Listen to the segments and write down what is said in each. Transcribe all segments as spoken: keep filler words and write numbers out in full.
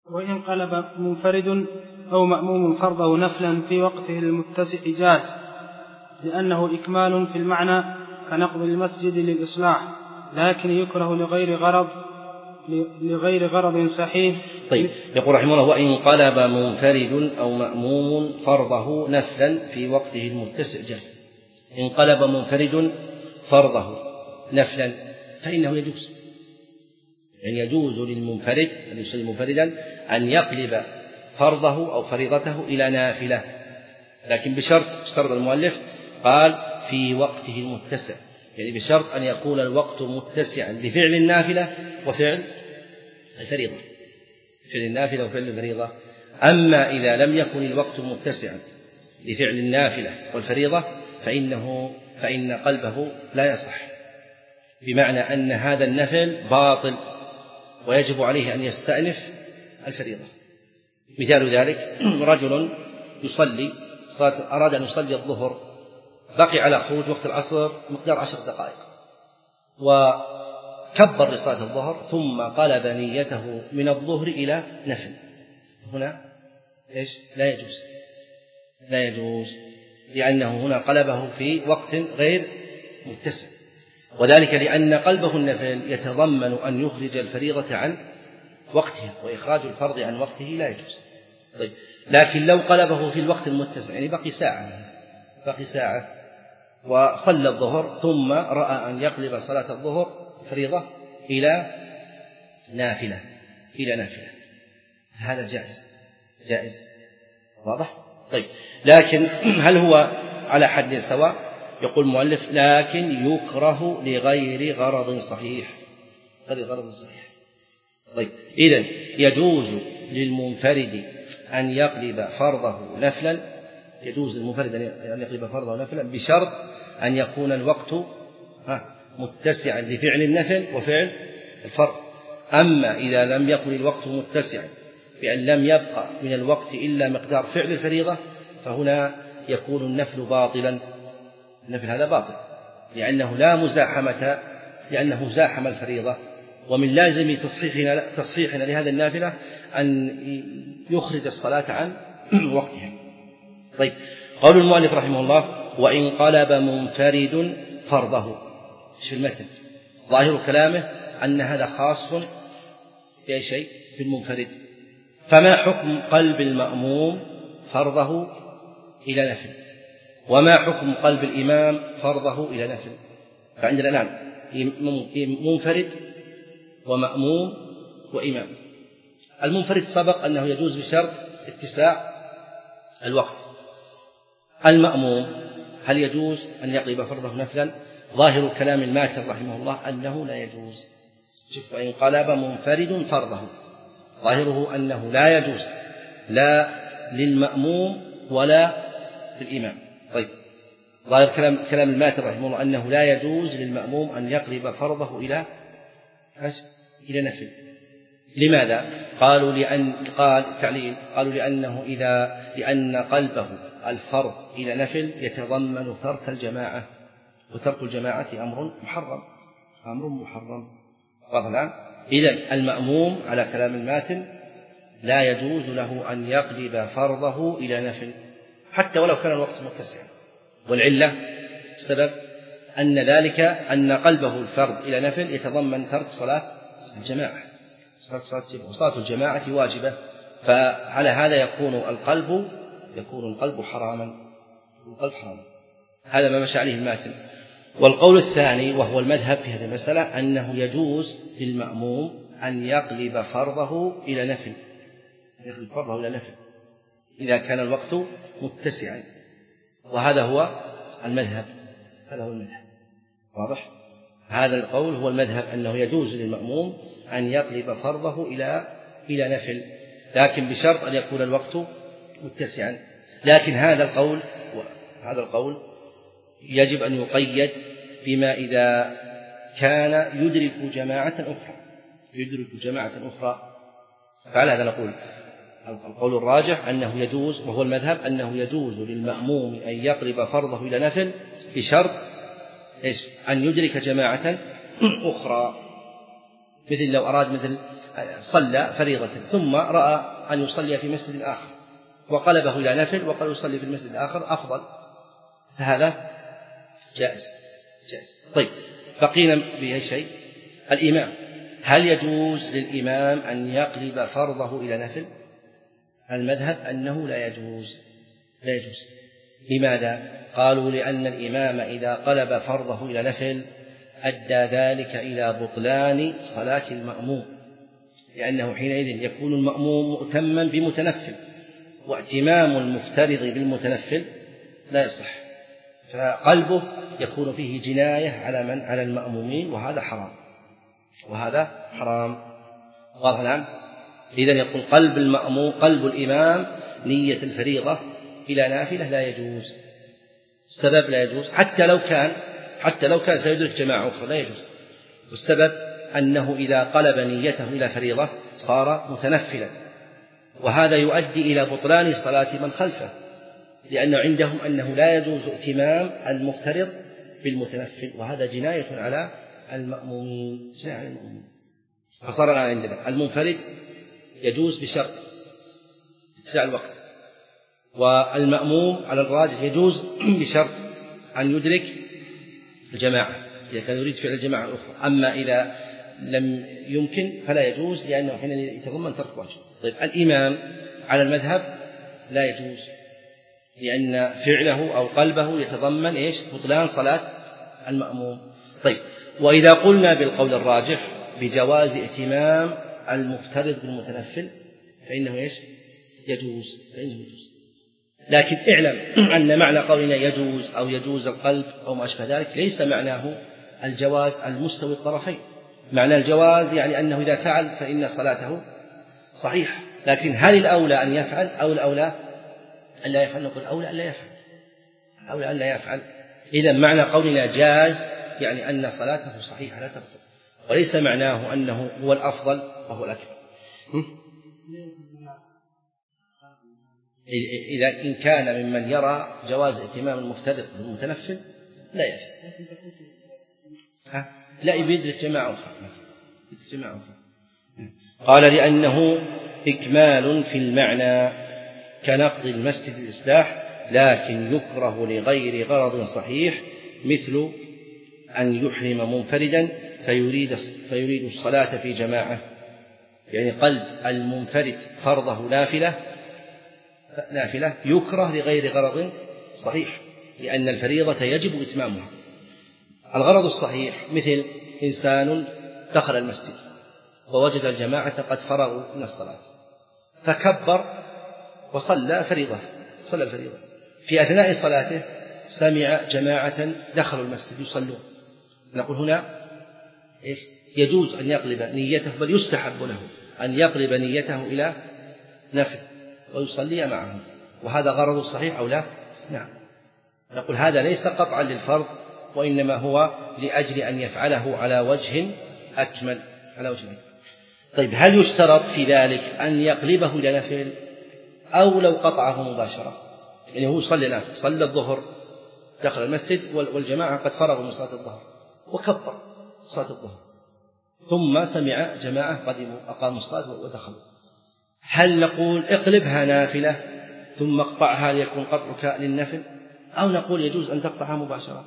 وإن قلب منفرد أو مأموم فرضه نفلا في وقته المتسع جاز، لأنه إكمال في المعنى كنقض المسجد للإصلاح، لكن يكره لغير غرض لغير غرض صحيح. طيب، يقول رحمه الله: وإن قلب منفرد أو مأموم فرضه نفلا في وقته المتسع جاز. إن قلب منفرد فرضه نفلا فإنه يجوز، يعني يجوز للمنفرد الذي يصلي منفردا أن يقلب فرضه أو فريضته إلى نافلة، لكن بشرط، اشترط المؤلف قال في وقته المتسع، يعني بشرط أن يكون الوقت متسعا لفعل النافلة وفعل الفريضة، فعل النافلة وفعل الفريضة. أما إذا لم يكن الوقت متسعا لفعل النافلة والفريضة فإنه فإن قلبه لا يصح، بمعنى أن هذا النفل باطل ويجب عليه أن يستأنف الفريضة. مثال ذلك: رجل يصلي صلاة، أراد أن يصلي الظهر، بقي على خروج وقت العصر مقدار عشر دقائق، وكبر لصلاة الظهر ثم قلب نيته من الظهر إلى نفل، هنا إيش؟ لا يجوز، لا يجوز، لأنه هنا قلبه في وقت غير متسع، وذلك لأن قلبه النفل يتضمن أن يخرج الفريضة عن وقتها، وإخراج الفرض عن وقته لا يجوز. طيب، لكن لو قلبه في الوقت المتسع، يعني بقي ساعة بقي ساعة وصلى الظهر ثم رأى أن يقلب صلاة الظهر فريضة إلى نافلة إلى نافلة هذا جائز جائز واضح؟ طيب، لكن هل هو على حد سواء؟ يقول المؤلف: لكن يكره لغير غرض صحيح، غير غرض صحيح. طيب، إذن يجوز للمنفرد أن يقلب فرضه نفلا، يجوز للمنفرد أن يقلب فرضه نفلا بشرط أن يكون الوقت متسعا لفعل النفل وفعل الفرض. أما إذا لم يكن الوقت متسعا بأن لم يبقى من الوقت إلا مقدار فعل الفريضة فهنا يكون النفل باطلا، النفل هذا باطل، لأنه لا مزاحمة، لأنه زاحم الفريضة، ومن لازم تصحيحنا, تصحيحنا لهذا النافلة أن يخرج الصلاة عن وقتها. طيب، قول المؤلف رحمه الله: وإن قلب منفرد فرضه، في المتن ظاهر كلامه أن هذا خاص بأي شيء بالمنفرد، فما حكم قلب المأموم فرضه إلى نفل؟ وما حكم قلب الإمام فرضه إلى نفل؟ فعندنا الآن منفرد ومأموم وإمام. المنفرد سبق أنه يجوز بشرط اتساع الوقت. المأموم هل يجوز أن يقلب فرضه نفلا؟ ظاهر كلام الماتر رحمه الله أنه لا يجوز. شوف: وإن قلب منفرد فرضه، ظاهره أنه لا يجوز لا للمأموم ولا للإمام. طيب، ظاهر كلام كلام الماتر رحمه الله أنه لا يجوز للمأموم أن يقلب فرضه إلى إلى نفل. لماذا؟ قالوا لأن قال تعليل قالوا لأنه إذا لأن قلبه الفرض إلى نفل يتضمن ترك الجماعة، وترك الجماعة أمر محرم، أمر محرم. واضح؟ إذن المأموم على كلام الماتن لا يجوز له أن يقلب فرضه إلى نفل حتى ولو كان الوقت متسعا. والعلة السبب أن ذلك أن قلبه الفرض إلى نفل يتضمن ترك صلاة الجماعة، وصلاة الجماعة واجبة، فعلى هذا يكون القلب يكون القلب حراما، القلب حراما. هذا ما مشى عليه الماتن. والقول الثاني وهو المذهب في هذه المسألة أنه يجوز للمأموم أن يقلب فرضه إلى نفل، يقلب فرضه إلى نفل إذا كان الوقت متسعا، وهذا هو المذهب، هذا هو المذهب. واضح؟ هذا القول هو المذهب أنه يجوز للمأموم أن يقلب فرضه إلى إلى نفل، لكن بشرط أن يكون الوقت متسعا. لكن هذا القول هذا القول يجب أن يقيد بما إذا كان يدرك جماعة أخرى يدرك جماعة أخرى فعلى هذا نقول القول الراجح أنه يجوز، وهو المذهب أنه يجوز للمأموم أن يقلب فرضه إلى نفل بشرط إيش؟ أن يدرك جماعة أخرى، مثل لو أراد مثل صلى فريضة ثم رأى أن يصلي في مسجد آخر وقلبه إلى نفل وقال يصلي في المسجد الآخر أفضل، فهذا جائز جائز. طيب بقينا بأي شيء؟ الإمام، هل يجوز للإمام أن يقلب فرضه إلى نفل؟ المذهب أنه لا يجوز، لا يجوز. لماذا؟ قالوا لأن الإمام إذا قلب فرضه إلى نفل أدى ذلك إلى بطلان صلاة المأموم، لأنه حينئذ يكون المأموم مؤتما بمتنفل، وائتمام المفترض بالمتنفل لا يصح، فقلبه يكون فيه جناية على من؟ على المأمومين، وهذا حرام، وهذا حرام. واضح الآن؟ إذن يقول قلب المأموم قلب الإمام نية الفريضة إلى نافلة لا يجوز. السبب لا يجوز حتى لو كان حتى لو كان سيدرك جماعة أخرى لا يجوز، والسبب أنه إذا قلب نيته إلى فريضة صار متنفلا، وهذا يؤدي إلى بطلان صلاة من خلفه، لأن عندهم أنه لا يجوز ائتمام المفترض بالمتنفل، وهذا جناية على المأمومين، جناية على المأمومين. فصار الآن عندنا المنفرد يجوز بشرط اتساع الوقت، والمأموم على الراجح يجوز بشرط أن يدرك الجماعة إذا كان يريد فعل الجماعة الأخرى، أما إذا لم يمكن فلا يجوز، لأنه حين يتضمن ترك واجب. طيب الإمام على المذهب لا يجوز، لأن فعله أو قلبه يتضمن إيش؟ بطلان صلاة المأموم. طيب وإذا قلنا بالقول الراجح بجواز ائتمام المفترض بالمتنفل فإنه إيش؟ يجوز، فإنه يجوز. لكن اعلم أن معنى قولنا يجوز أو يجوز القلب أو ما أشبه ذلك ليس معناه الجواز المستوي الطرفين. معنى الجواز يعني أنه إذا فعل فإن صلاته صحيح، لكن هل الأولى أن يفعل أو الأولى أن لا يفعل؟ نقول أولى أن لا يفعل، أولى أن لا يفعل. إذا معنى قولنا جاز يعني أن صلاته صحيحة لا تبطل، وليس معناه أنه هو الأفضل وهو الأكبر. إذا إن كان ممن يرى جواز ائتمام المفترض بالمتنفل لا يفعل، لا يدرك جماعة أخرى. قال لأنه إكمال في المعنى كنقض المسجد الإصلاح، لكن يكره لغير غرض صحيح، مثل أن يحرم منفردا فيريد, فيريد الصلاة في جماعة، يعني قلب المنفرد فرضه نافلة نافلة يكره لغير غرض صحيح، لأن الفريضة يجب إتمامها. الغرض الصحيح مثل إنسان دخل المسجد ووجد الجماعة قد فرغوا من الصلاة فكبر وصلى فريضة صلى الفريضة، في أثناء صلاته سمع جماعة دخلوا المسجد يصلون، نقول هنا إيش؟ يجوز أن يقلب نيته، بل يستحب له أن يقلب نيته إلى نفل ويصلي معهم، وهذا غرض صحيح أو لا؟ نعم. نقول هذا ليس قطعا للفرض، وإنما هو لأجل أن يفعله على وجه أكمل على وجه أكمل. طيب هل يشترط في ذلك أن يقلبه إلى نفل أو لو قطعه مباشرة؟ يعني هو صلى نافل، صلى الظهر دخل المسجد والجماعة قد فرغوا من صلاة الظهر وكبر صلاة الظهر، ثم سمع جماعة قدموا أقاموا الصلاة ودخلوا، هل نقول اقلبها نافلة ثم اقطعها ليكون قطعك للنفل، أو نقول يجوز أن تقطعها مباشرة؟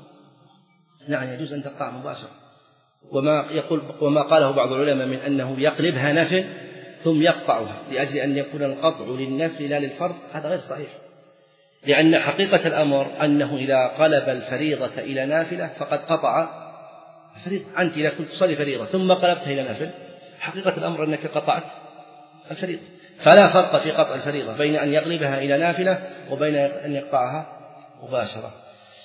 نعم يجوز أن تقطع مباشرة، وما يقول وما قاله بعض العلماء من أنه يقلبها نفل ثم يقطعها لأجل أن يكون القطع للنفل لا للفرض، هذا غير صحيح، لأن حقيقة الأمر أنه إذا قلب الفريضة إلى نافلة فقد قطع الفريضة. أنت إذا كنت تصلي فريضة ثم قلبتها إلى نافل حقيقة الأمر أنك قطعت الفريضة، فلا فرق في قطع الفريضة بين أن يقلبها إلى نافلة وبين أن يقطعها مباشرة.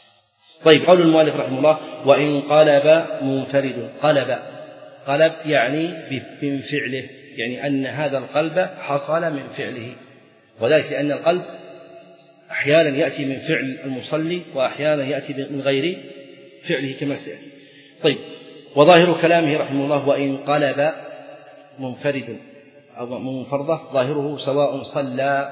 طيب قول المؤلف رحمه الله وإن قلب منفرد، قلب قلب يعني من فعله، يعني أن هذا القلب حصل من فعله، وذلك لأن القلب أحيانا يأتي من فعل المصلي وأحيانا يأتي من غير فعله كما سيأتي. طيب وظاهر كلامه رحمه الله وإن قلب منفرد أو منفرضة، ظاهره سواء صلى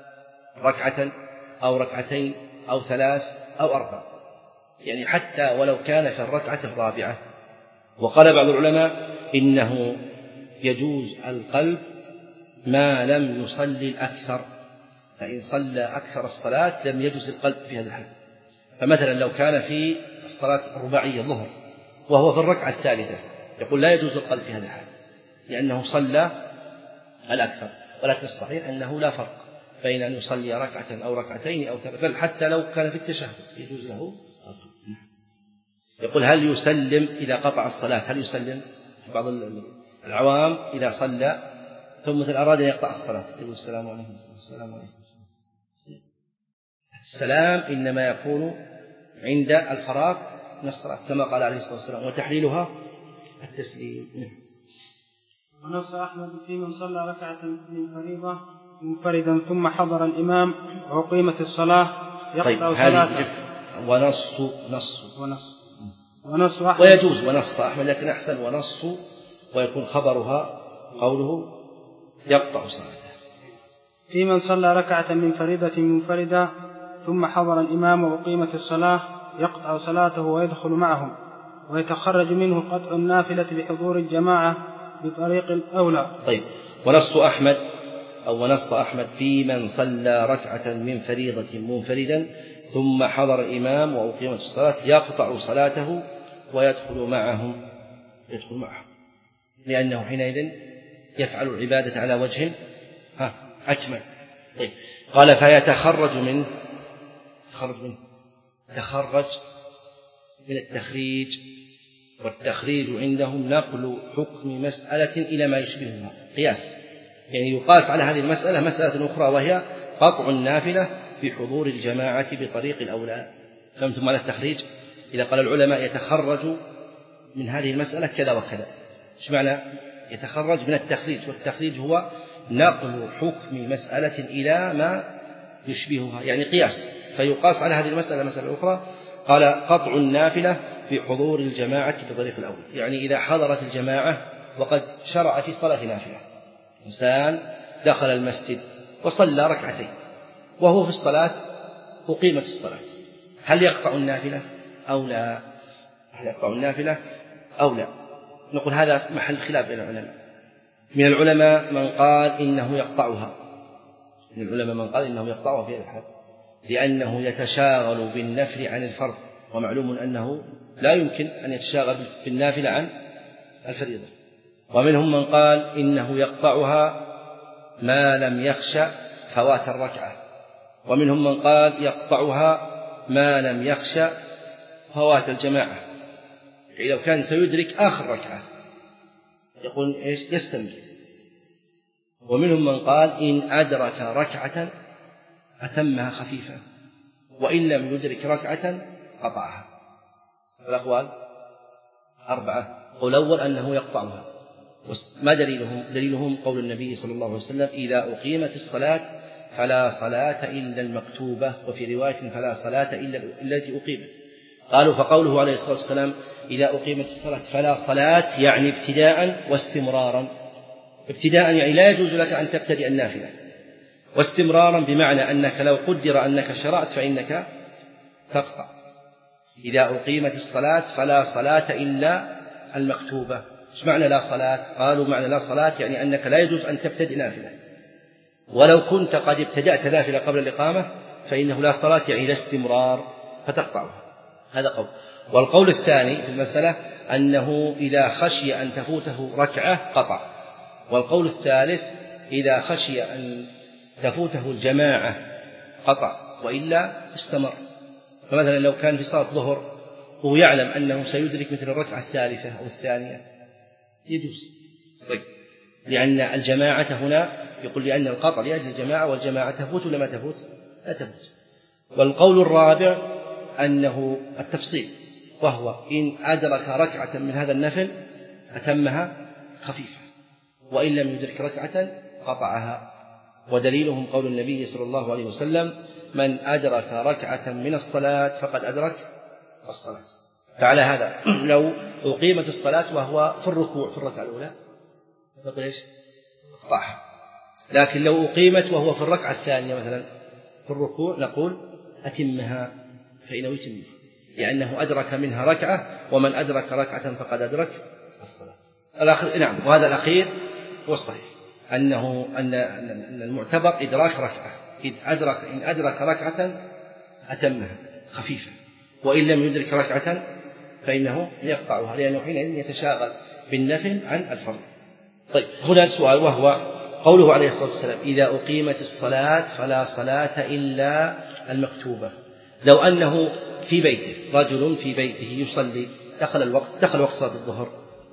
ركعة أو ركعتين أو ثلاث أو أربع، يعني حتى ولو كان في الركعة الرابعة. وقال بعض العلماء إنه يجوز القلب ما لم يصلي الأكثر، فإن صلى أكثر الصلاة لم يجوز القلب في هذا الحال. فمثلا لو كان في الصلاة الرباعية الظهر وهو في الركعة الثالثة يقول لا يجوز القلب في هذا الحال لأنه صلى الأكثر، ولكن الصحيح أنه لا فرق بين أن يصلي ركعة أو ركعتين أو ثلاث، بل حتى لو كان في التشهد يجوز له. يقول هل يسلم إذا قطع الصلاة؟ هل يسلم؟ بعض العوام إذا صلى ثم مثل أراد أن يقطع الصلاة تقول السلام عليكم السلام عليكم. السلام إنما يكون عند الفراغ من الصلاة كما قال عليه الصلاة والسلام وتحليلها التسليم. ونص أحمد في من صلى ركعة من فريضة منفردا ثم حضر الإمام وقيمت الصلاة يقطع طيب صلاته. ونص نص ونص ونص أحمد ويجوز ونص أحمد، لكن أحسن ونص ويكون خبرها قوله يقطع صلاته. في من صلى ركعة من فريضة منفردة ثم حضر الإمام وقيمت الصلاة يقطع صلاته ويدخل معهم ويتخرج منه قطع النافلة بحضور الجماعة بطريق الأولى. طيب ونص أحمد أو ونص أحمد في من صلى ركعة من فريضة منفردا ثم حضر إمام وأقيمت الصلاة يقطع صلاته ويدخل معهم يدخل معهم لأنه حينئذ يفعل العبادة على وجه ها أكمل. طيب قال فيتخرج منه تخرج منه تخرج من التخريج، والتخريج عندهم نقل حكم مسألة إلى ما يشبهها قياس، يعني يقاس على هذه المسألة مسألة أخرى وهي قطع النافلة بحضور الجماعة بطريق الأولى. فهمتم على التخريج؟ إذا قال العلماء يتخرج من هذه المسألة كذا وكذا، إيش معنى يتخرج من التخريج؟ والتخريج هو نقل حكم مسألة إلى ما يشبهها، يعني قياس، فيقاس على هذه المسألة مسألة أخرى. قال قطع النافلة بحضور الجماعة بطريق الأول، يعني إذا حضرت الجماعة وقد شرع في صلاة نافلة، إنسان دخل المسجد وصلى ركعتين وهو في الصلاة أقيمت الصلاة، هل يقطع النافلة أو لا؟ هل يقطع النافلة أو لا؟ نقول هذا محل خلاف بين العلماء. من العلماء من قال إنه يقطعها، من العلماء من قال إنه يقطعها في هذا الحال لأنه يتشاغل بالنفل عن الفرض، ومعلوم أنه لا يمكن أن يتشاغل بالنافل عن الفريضة. ومنهم من قال إنه يقطعها ما لم يخشى فوات الركعة، ومنهم من قال يقطعها ما لم يخشى فوات الجماعة، يعني لو كان سيدرك آخر ركعة يقول إيش يستمر. ومنهم من قال إن أدرك ركعة أتمها خفيفة وإن لم يدرك ركعة قطعها. الأقوال أربعة. قول الأول أنه يقطعها، ما دليلهم؟ دليلهم قول النبي صلى الله عليه وسلم إذا أقيمت الصلاة فلا صلاة إلا المكتوبة، وفي رواية فلا صلاة إلا التي أقيمت. قالوا فقوله عليه الصلاة والسلام إذا أقيمت الصلاة فلا صلاة يعني ابتداء واستمرارا. ابتداء يعني لا يجوز لك أن تبتدئ النافلة، واستمرارا بمعنى أنك لو قدر أنك شرعت فإنك تقطع. إذا أقيمت الصلاة فلا صلاة إلا المكتوبة. إيش معنى لا صلاة؟ قالوا معنى لا صلاة يعني أنك لا يجوز أن تبتدئ نافلة، ولو كنت قد ابتدأت نافلة قبل الإقامة فإنه لا صلاة يعني لا استمرار فتقطعها. هذا قول. والقول الثاني في المسألة أنه إذا خشي أن تفوته ركعة قطع. والقول الثالث إذا خشي أن تفوته الجماعة قطع وإلا استمر. فمثلا لو كان في صلاة ظهر ويعلم أنه سيدرك مثل الركعة الثالثة أو الثانية يجوز. طيب لأن الجماعة هنا يقول لأن القطع لأجل الجماعة، والجماعة تفوت ولا ما تفوت؟ لا تفوت. والقول الرابع أنه التفصيل، وهو إن أدرك ركعة من هذا النفل أتمها خفيفة وإن لم يدرك ركعة قطعها. ودليلهم قول النبي صلى الله عليه وسلم من أدرك ركعة من الصلاة فقد أدرك الصلاة. فعلى هذا لو أقيمت الصلاة وهو في الركوع في الركعة الأولى نقول إيش؟ اقطعها. لكن لو أقيمت وهو في الركعة الثانية مثلا في الركوع نقول أتمها، فإنه يتمها لأنه أدرك منها ركعة، ومن أدرك ركعة فقد أدرك الصلاة. الأخير نعم، وهذا الأخير هو الصحيح أنه أن أن المعتبر إدراك ركعة، إذ أدرك إن أدرك ركعة أتمها خفيفة، وإن لم يدرك ركعة فإنه يقطعها، لأنه حينئذ يتشاغل بالنفل عن الفرض. طيب هنا السؤال، وهو قوله عليه الصلاة والسلام إذا أقيمت الصلاة فلا صلاة إلا المكتوبة. لو أنه في بيته، رجل في بيته يصلي، دخل الوقت دخل وقت صلاة الظهر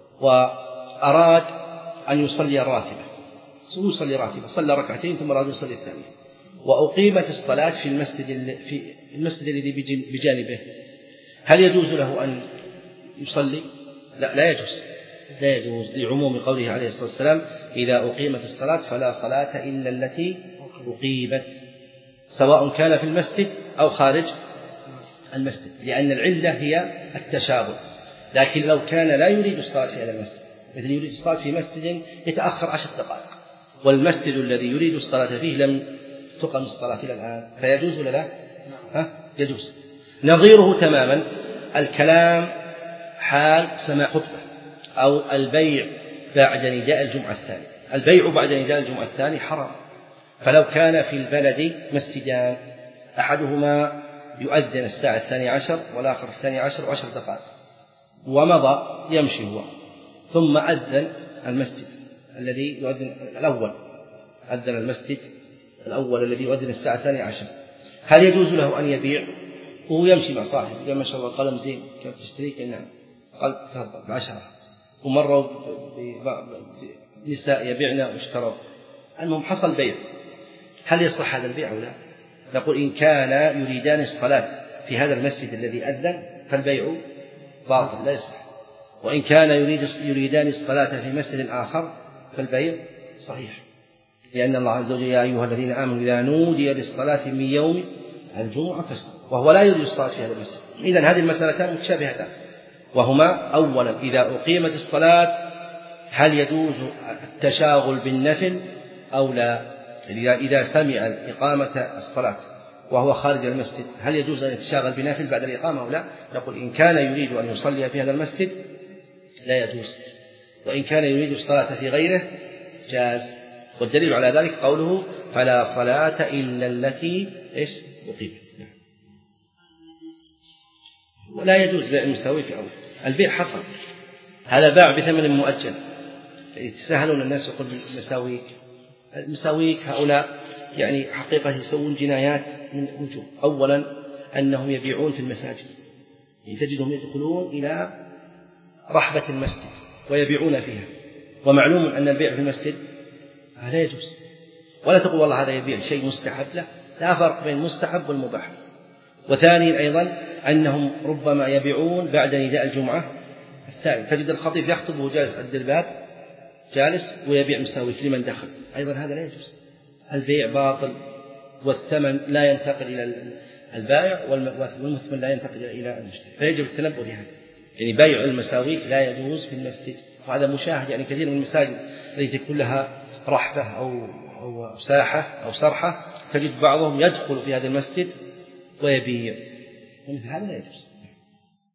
وأراد أن يصلي الراتبة، يصلي راتبة، صلى ركعتين ثم أراد يصلي الثانية، وأقيمت الصلاة في المسجد في المسجد الذي بجانبه، هل يجوز له أن يصلي؟ لا، لا يجوز، لا يجوز لعموم قوله عليه الصلاة والسلام إذا أقيمت الصلاة فلا صلاة إلا التي أقيمت، سواء كان في المسجد أو خارج المسجد، لأن العلة هي التشابه. لكن لو كان لا يريد الصلاة في هذا المسجد، مثل يريد الصلاة في مسجد يتأخر عشر دقائق، والمسجد الذي يريد الصلاة فيه لم تقم الصلاة إلى الآن، فيجوز ولا لا؟ ها؟ يجوز. نظيره تماما الكلام حال سماع خطبة أو البيع بعد نداء الجمعة الثاني. البيع بعد نداء الجمعة الثاني حرام، فلو كان في البلد مسجدان أحدهما يؤذن الساعة الثانية عشر والآخر الثانية عشر وعشر دقائق، ومضى يمشي هو، ثم أذن المسجد الذي يؤذن الأول، أذن المسجد الأول الذي يؤذن الساعة الثانية عشر، هل يجوز له أن يبيع وهو يمشي مع صاحبه؟ قال ما شاء الله قلم زين، كيف تشتريك؟ نعم. قال تفضل بعشرة، ومروا بنساء يبيعنا واشتروا، المهم حصل بيع، هل يصح هذا البيع أو لا؟ نقول إن كان يريدان الصلاة في هذا المسجد الذي أذن فالبيع باطل لا يصح، وإن كان يريد يريدان الصلاة في مسجد آخر فالبيع صحيح، لأن الله عز وجل يا أيها الذين آمنوا إذا نودي للصلاة من يوم الجمعة فاسعوا، وهو لا يريد الصلاة في هذا المسجد. إذن هذه المسألتان متشابهتان، وهما أولا إذا أقيمت الصلاة هل يجوز التشاغل بالنفل أو لا؟ إذا سمع إقامة الصلاة وهو خارج المسجد هل يجوز أن يتشاغل بنافل بعد الإقامة أو لا؟ نقول إن كان يريد أن يصلي في هذا المسجد لا يجوز، وإن كان يريد الصلاة في غيره جاز، والدليل على ذلك قوله فلا صلاة إلا التي إيش أقيمت. ولا يجوز بيع المساويك أو البيع حصل، هذا باع بثمن مؤجل، يتساهلون الناس يقول المساويك المساويك هؤلاء يعني حقيقة يسوون جنايات من وجوه. أولا أنهم يبيعون في المساجد، تجدهم يدخلون إلى رحبة المسجد ويبيعون فيها، ومعلوم أن البيع في المسجد لا يجوز، ولا تقول والله هذا يبيع شيء مستحب، لا، لا فرق بين المستحب والمباح. وثانيا أيضا أنهم ربما يبيعون بعد نداء الجمعة الثاني، تجد الخطيب يخطب وهو جالس عند الباب جالس ويبيع مساويك لمن دخل، أيضا هذا لا يجوز، البيع باطل، والثمن لا ينتقل إلى البائع والمثمن لا ينتقل إلى المشتري، فيجب التنبه لهذا. يعني بيع المساويك لا يجوز في المسجد، وهذا مشاهد، يعني كثير من المساجد التي تكون لها رحبة أو أو ساحة أو سرحة تجد بعضهم يدخل في هذا المسجد ويبيع، ومثل هذا لا يجوز.